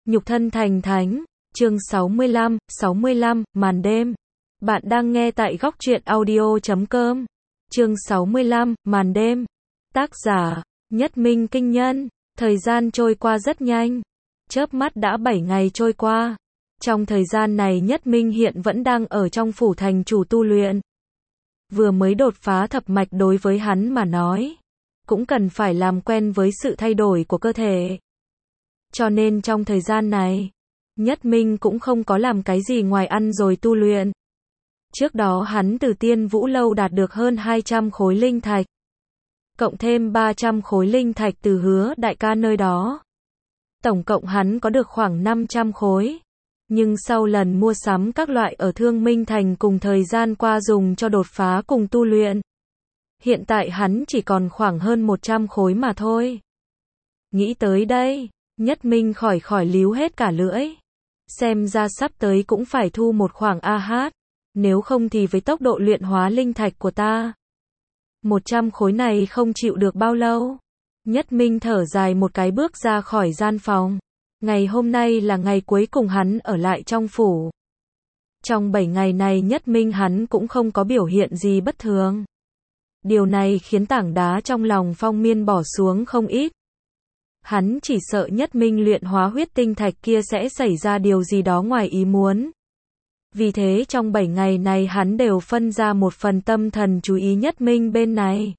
Nhục thân thành thánh, chương 65, màn đêm. Bạn đang nghe tại góc truyện audio.com. Chương 65, màn đêm. Tác giả, Nhất Minh Kinh Nhân. Thời gian trôi qua rất nhanh. Chớp mắt đã 7 ngày trôi qua. Trong thời gian này Nhất Minh hiện vẫn đang ở trong phủ thành chủ tu luyện. Vừa mới đột phá thập mạch đối với hắn mà nói, cũng cần phải làm quen với sự thay đổi của cơ thể. Cho nên trong thời gian này, Nhất Minh cũng không có làm cái gì ngoài ăn rồi tu luyện. Trước đó hắn từ Tiên Vũ Lâu đạt được hơn 200 khối linh thạch. Cộng thêm 300 khối linh thạch từ Hứa đại ca nơi đó. Tổng cộng hắn có được khoảng 500 khối. Nhưng sau lần mua sắm các loại ở Thương Minh Thành cùng thời gian qua dùng cho đột phá cùng tu luyện, hiện tại hắn chỉ còn khoảng hơn 100 khối mà thôi. Nghĩ tới đây, Nhất Minh khỏi líu hết cả lưỡi. Xem ra sắp tới cũng phải thu một khoản AH, nếu không thì với tốc độ luyện hóa linh thạch của ta, 100 khối này không chịu được bao lâu. Nhất Minh thở dài một cái bước ra khỏi gian phòng. Ngày hôm nay là ngày cuối cùng hắn ở lại trong phủ. Trong 7 ngày này Nhất Minh hắn cũng không có biểu hiện gì bất thường. Điều này khiến tảng đá trong lòng Phong Miên bỏ xuống không ít. Hắn chỉ sợ Nhất Minh luyện hóa huyết tinh thạch kia sẽ xảy ra điều gì đó ngoài ý muốn. Vì thế trong 7 ngày này hắn đều phân ra một phần tâm thần chú ý Nhất Minh bên này.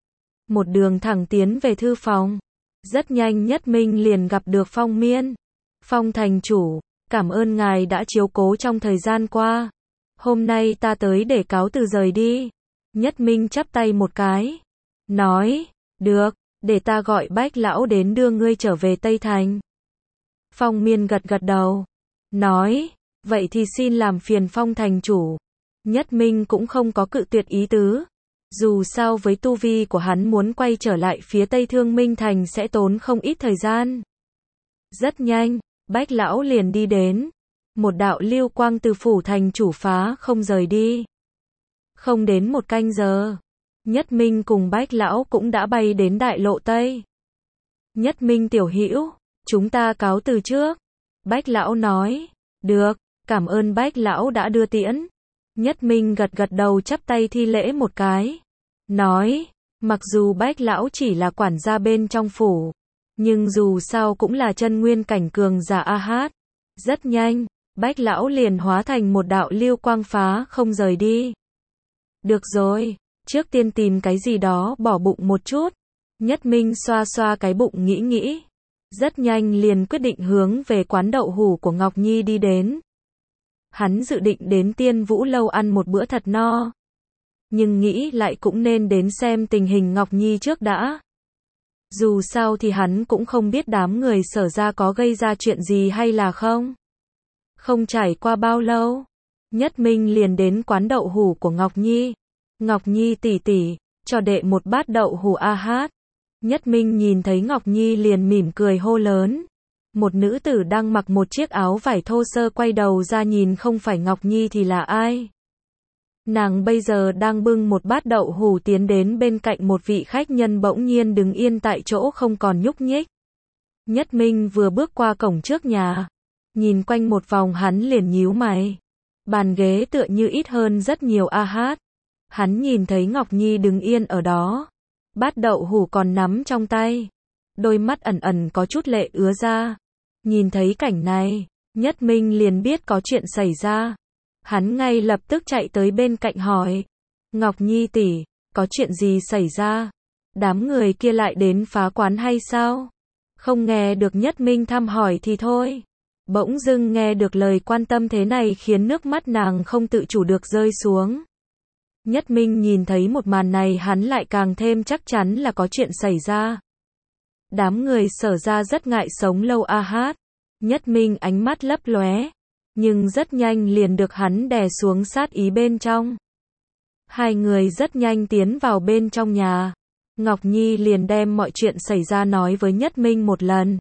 Một đường thẳng tiến về thư phòng. Rất nhanh Nhất Minh liền gặp được Phong Miên. Phong thành chủ, cảm ơn ngài đã chiếu cố trong thời gian qua. Hôm nay ta tới để cáo từ rời đi. Nhất Minh chắp tay một cái. Nói, được, để ta gọi Bách lão đến đưa ngươi trở về Tây Thành. Phong Miên gật đầu. Nói, vậy thì xin làm phiền Phong thành chủ. Nhất Minh cũng không có cự tuyệt ý tứ. Dù sao với tu vi của hắn muốn quay trở lại phía Tây Thương Minh Thành sẽ tốn không ít thời gian. Rất nhanh, Bách lão liền đi đến. Một đạo lưu quang từ phủ thành chủ phá không rời đi. Không đến một canh giờ, Nhất Minh cùng Bách lão cũng đã bay đến đại lộ Tây. Nhất Minh tiểu hữu, chúng ta cáo từ trước. Bách lão nói, được, cảm ơn Bách lão đã đưa tiễn. Nhất Minh gật đầu chắp tay thi lễ một cái. Nói, mặc dù Bách lão chỉ là quản gia bên trong phủ, nhưng dù sao cũng là chân nguyên cảnh cường giả AH. Rất nhanh, Bách lão liền hóa thành một đạo lưu quang phá không rời đi. Được rồi, trước tiên tìm cái gì đó bỏ bụng một chút. Nhất Minh xoa xoa cái bụng nghĩ. Rất nhanh liền quyết định hướng về quán đậu hủ của Ngọc Nhi đi đến. Hắn dự định đến Tiên Vũ Lâu ăn một bữa thật no. Nhưng nghĩ lại cũng nên đến xem tình hình Ngọc Nhi trước đã. Dù sao thì hắn cũng không biết đám người Sở ra có gây ra chuyện gì hay là không. Không trải qua bao lâu, Nhất Minh liền đến quán đậu hủ của Ngọc Nhi. Ngọc Nhi tỷ tỷ, cho đệ một bát đậu hủ AH. Nhất Minh nhìn thấy Ngọc Nhi liền mỉm cười hô lớn. Một nữ tử đang mặc một chiếc áo vải thô sơ quay đầu ra nhìn không phải Ngọc Nhi thì là ai. Nàng bây giờ đang bưng một bát đậu hủ tiến đến bên cạnh một vị khách nhân bỗng nhiên đứng yên tại chỗ không còn nhúc nhích. Nhất Minh vừa bước qua cổng trước nhà, nhìn quanh một vòng hắn liền nhíu mày. Bàn ghế tựa như ít hơn rất nhiều AH. Hắn nhìn thấy Ngọc Nhi đứng yên ở đó, bát đậu hủ còn nắm trong tay, đôi mắt ẩn có chút lệ ứa ra. Nhìn thấy cảnh này, Nhất Minh liền biết có chuyện xảy ra. Hắn ngay lập tức chạy tới bên cạnh hỏi. Ngọc Nhi tỷ, có chuyện gì xảy ra? Đám người kia lại đến phá quán hay sao? Không nghe được Nhất Minh thăm hỏi thì thôi. Bỗng dưng nghe được lời quan tâm thế này khiến nước mắt nàng không tự chủ được rơi xuống. Nhất Minh nhìn thấy một màn này hắn lại càng thêm chắc chắn là có chuyện xảy ra. Đám người Sở ra rất ngại sống lâu AH. Nhất Minh ánh mắt lấp lóe. Nhưng rất nhanh liền được hắn đè xuống sát ý bên trong. Hai người rất nhanh tiến vào bên trong nhà. Ngọc Nhi liền đem mọi chuyện xảy ra nói với Nhất Minh một lần.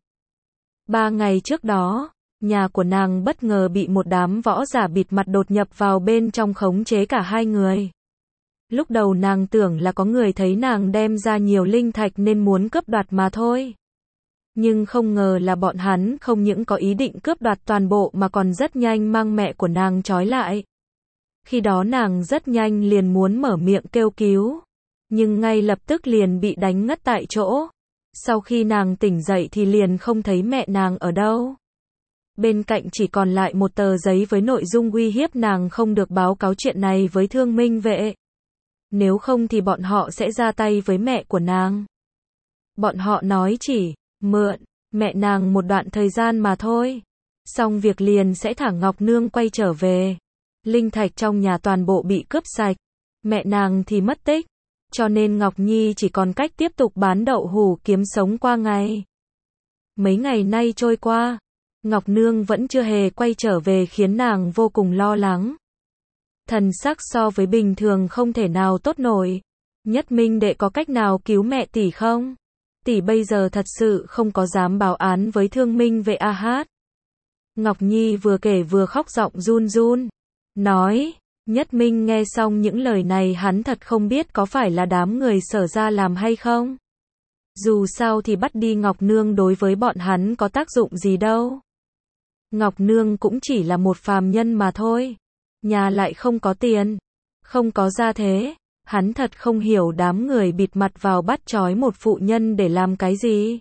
3 ngày trước đó, nhà của nàng bất ngờ bị một đám võ giả bịt mặt đột nhập vào bên trong khống chế cả hai người. Lúc đầu nàng tưởng là có người thấy nàng đem ra nhiều linh thạch nên muốn cướp đoạt mà thôi. Nhưng không ngờ là bọn hắn không những có ý định cướp đoạt toàn bộ mà còn rất nhanh mang mẹ của nàng trói lại. Khi đó nàng rất nhanh liền muốn mở miệng kêu cứu, nhưng ngay lập tức liền bị đánh ngất tại chỗ. Sau khi nàng tỉnh dậy thì liền không thấy mẹ nàng ở đâu. Bên cạnh chỉ còn lại một tờ giấy với nội dung uy hiếp nàng không được báo cáo chuyện này với Thương Minh Vệ. Nếu không thì bọn họ sẽ ra tay với mẹ của nàng. Bọn họ nói chỉ mượn mẹ nàng một đoạn thời gian mà thôi. Xong việc liền sẽ thả Ngọc Nương quay trở về. Linh thạch trong nhà toàn bộ bị cướp sạch. Mẹ nàng thì mất tích. Cho nên Ngọc Nhi chỉ còn cách tiếp tục bán đậu hũ kiếm sống qua ngày. Mấy ngày nay trôi qua, Ngọc Nương vẫn chưa hề quay trở về khiến nàng vô cùng lo lắng. Thần sắc so với bình thường không thể nào tốt nổi. Nhất Minh đệ có cách nào cứu mẹ tỷ không? Tỷ bây giờ thật sự không có dám báo án với Thương Minh Vệ a hát. Ngọc Nhi vừa kể vừa khóc giọng run run. Nói, Nhất Minh nghe xong những lời này hắn thật không biết có phải là đám người Sở ra làm hay không. Dù sao thì bắt đi Ngọc Nương đối với bọn hắn có tác dụng gì đâu. Ngọc Nương cũng chỉ là một phàm nhân mà thôi. Nhà lại không có tiền, không có gia thế. Hắn thật không hiểu đám người bịt mặt vào bắt trói một phụ nhân để làm cái gì.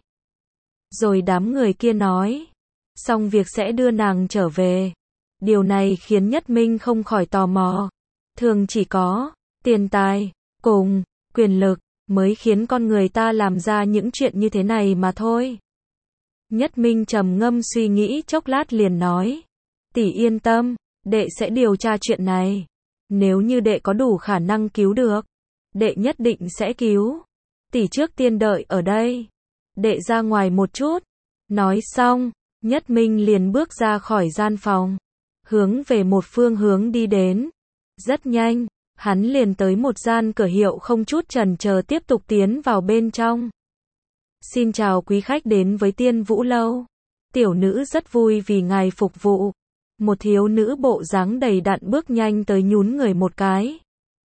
Rồi đám người kia nói, xong việc sẽ đưa nàng trở về. Điều này khiến Nhất Minh không khỏi tò mò. Thường chỉ có tiền tài, cùng quyền lực mới khiến con người ta làm ra những chuyện như thế này mà thôi. Nhất Minh trầm ngâm suy nghĩ chốc lát liền nói, tỷ yên tâm, đệ sẽ điều tra chuyện này. Nếu như đệ có đủ khả năng cứu được, đệ nhất định sẽ cứu. Tỷ trước tiên đợi ở đây. Đệ ra ngoài một chút. Nói xong, Nhất Minh liền bước ra khỏi gian phòng, hướng về một phương hướng đi đến. Rất nhanh, hắn liền tới một gian cửa hiệu không chút chần chờ tiếp tục tiến vào bên trong. Xin chào quý khách đến với Tiên Vũ Lâu. Tiểu nữ rất vui vì ngài phục vụ. Một thiếu nữ bộ dáng đầy đặn bước nhanh tới nhún người một cái.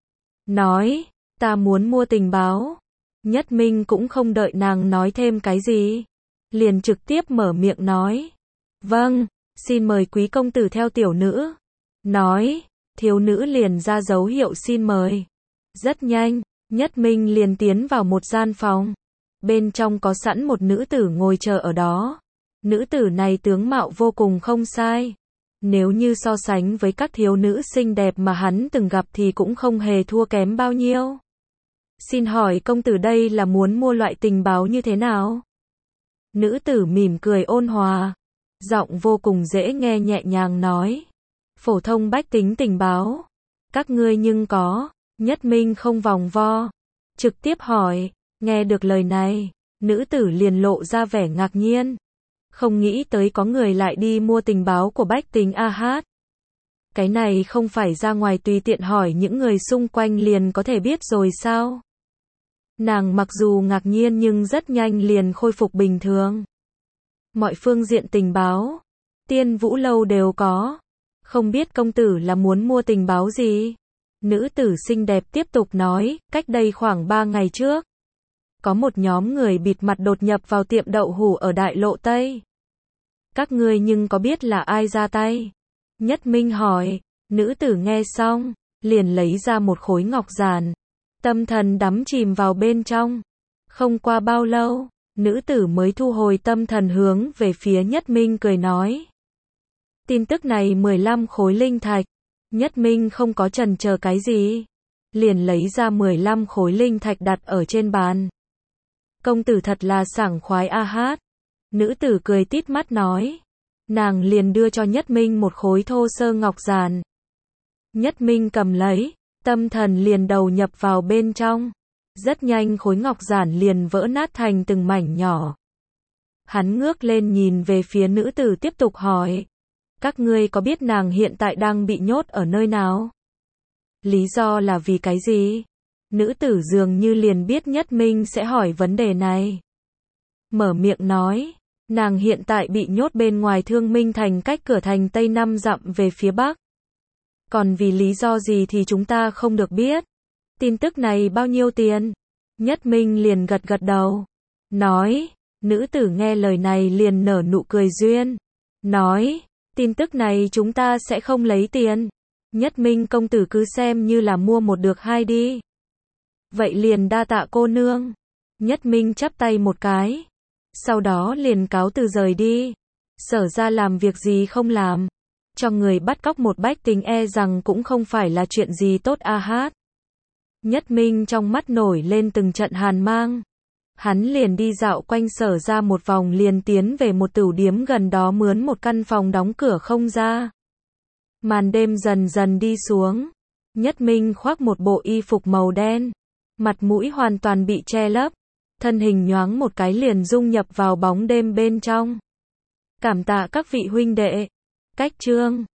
Nói, ta muốn mua tình báo. Nhất Minh cũng không đợi nàng nói thêm cái gì. Liền trực tiếp mở miệng nói. Vâng, xin mời quý công tử theo tiểu nữ. Nói, thiếu nữ liền ra dấu hiệu xin mời. Rất nhanh, Nhất Minh liền tiến vào một gian phòng. Bên trong có sẵn một nữ tử ngồi chờ ở đó. Nữ tử này tướng mạo vô cùng không sai. Nếu như so sánh với các thiếu nữ xinh đẹp mà hắn từng gặp thì cũng không hề thua kém bao nhiêu. Xin hỏi công tử đây là muốn mua loại tình báo như thế nào? Nữ tử mỉm cười ôn hòa, giọng vô cùng dễ nghe nhẹ nhàng nói. Phổ thông bách tính tình báo. Các ngươi nhưng có. Nhất Minh không vòng vo, trực tiếp hỏi. Nghe được lời này, nữ tử liền lộ ra vẻ ngạc nhiên. Không nghĩ tới có người lại đi mua tình báo của bách tính a hát. Cái này không phải ra ngoài tùy tiện hỏi những người xung quanh liền có thể biết rồi sao? Nàng mặc dù ngạc nhiên nhưng rất nhanh liền khôi phục bình thường. Mọi phương diện tình báo, Tiên Vũ Lâu đều có. Không biết công tử là muốn mua tình báo gì? Nữ tử xinh đẹp tiếp tục nói, cách đây khoảng 3 ngày trước. Có một nhóm người bịt mặt đột nhập vào tiệm đậu hũ ở Đại Lộ Tây. Các ngươi nhưng có biết là ai ra tay? Nhất Minh hỏi. Nữ tử nghe xong, liền lấy ra một khối ngọc giản. Tâm thần đắm chìm vào bên trong. Không qua bao lâu, nữ tử mới thu hồi tâm thần hướng về phía Nhất Minh cười nói. Tin tức này 15 khối linh thạch. Nhất Minh không có chần chờ cái gì. Liền lấy ra 15 khối linh thạch đặt ở trên bàn. Công tử thật là sảng khoái a hát. Nữ tử cười tít mắt nói. Nàng liền đưa cho Nhất Minh một khối thô sơ ngọc giản. Nhất Minh cầm lấy, tâm thần liền đầu nhập vào bên trong. Rất nhanh khối ngọc giản liền vỡ nát thành từng mảnh nhỏ. Hắn ngước lên nhìn về phía nữ tử tiếp tục hỏi. Các ngươi có biết nàng hiện tại đang bị nhốt ở nơi nào? Lý do là vì cái gì? Nữ tử dường như liền biết Nhất Minh sẽ hỏi vấn đề này. Mở miệng nói, nàng hiện tại bị nhốt bên ngoài Thương Minh Thành cách cửa thành Tây 5 dặm về phía Bắc. Còn vì lý do gì thì chúng ta không được biết. Tin tức này bao nhiêu tiền? Nhất Minh liền gật gật đầu. Nói, Nữ tử nghe lời này liền nở nụ cười duyên. Nói, tin tức này chúng ta sẽ không lấy tiền. Nhất Minh công tử cứ xem như là mua một được hai đi. Vậy liền đa tạ cô nương. Nhất Minh chắp tay một cái. Sau đó liền cáo từ rời đi. Sở ra làm việc gì không làm. Cho người bắt cóc một bách tính e rằng cũng không phải là chuyện gì tốt a hát. Nhất Minh trong mắt nổi lên từng trận hàn mang. Hắn liền đi dạo quanh sở ra một vòng liền tiến về một tửu điếm gần đó mướn một căn phòng đóng cửa không ra. Màn đêm dần dần đi xuống. Nhất Minh khoác một bộ y phục màu đen. Mặt mũi hoàn toàn bị che lấp. Thân hình nhoáng một cái liền dung nhập vào bóng đêm bên trong. Cảm tạ các vị huynh đệ. Cách chương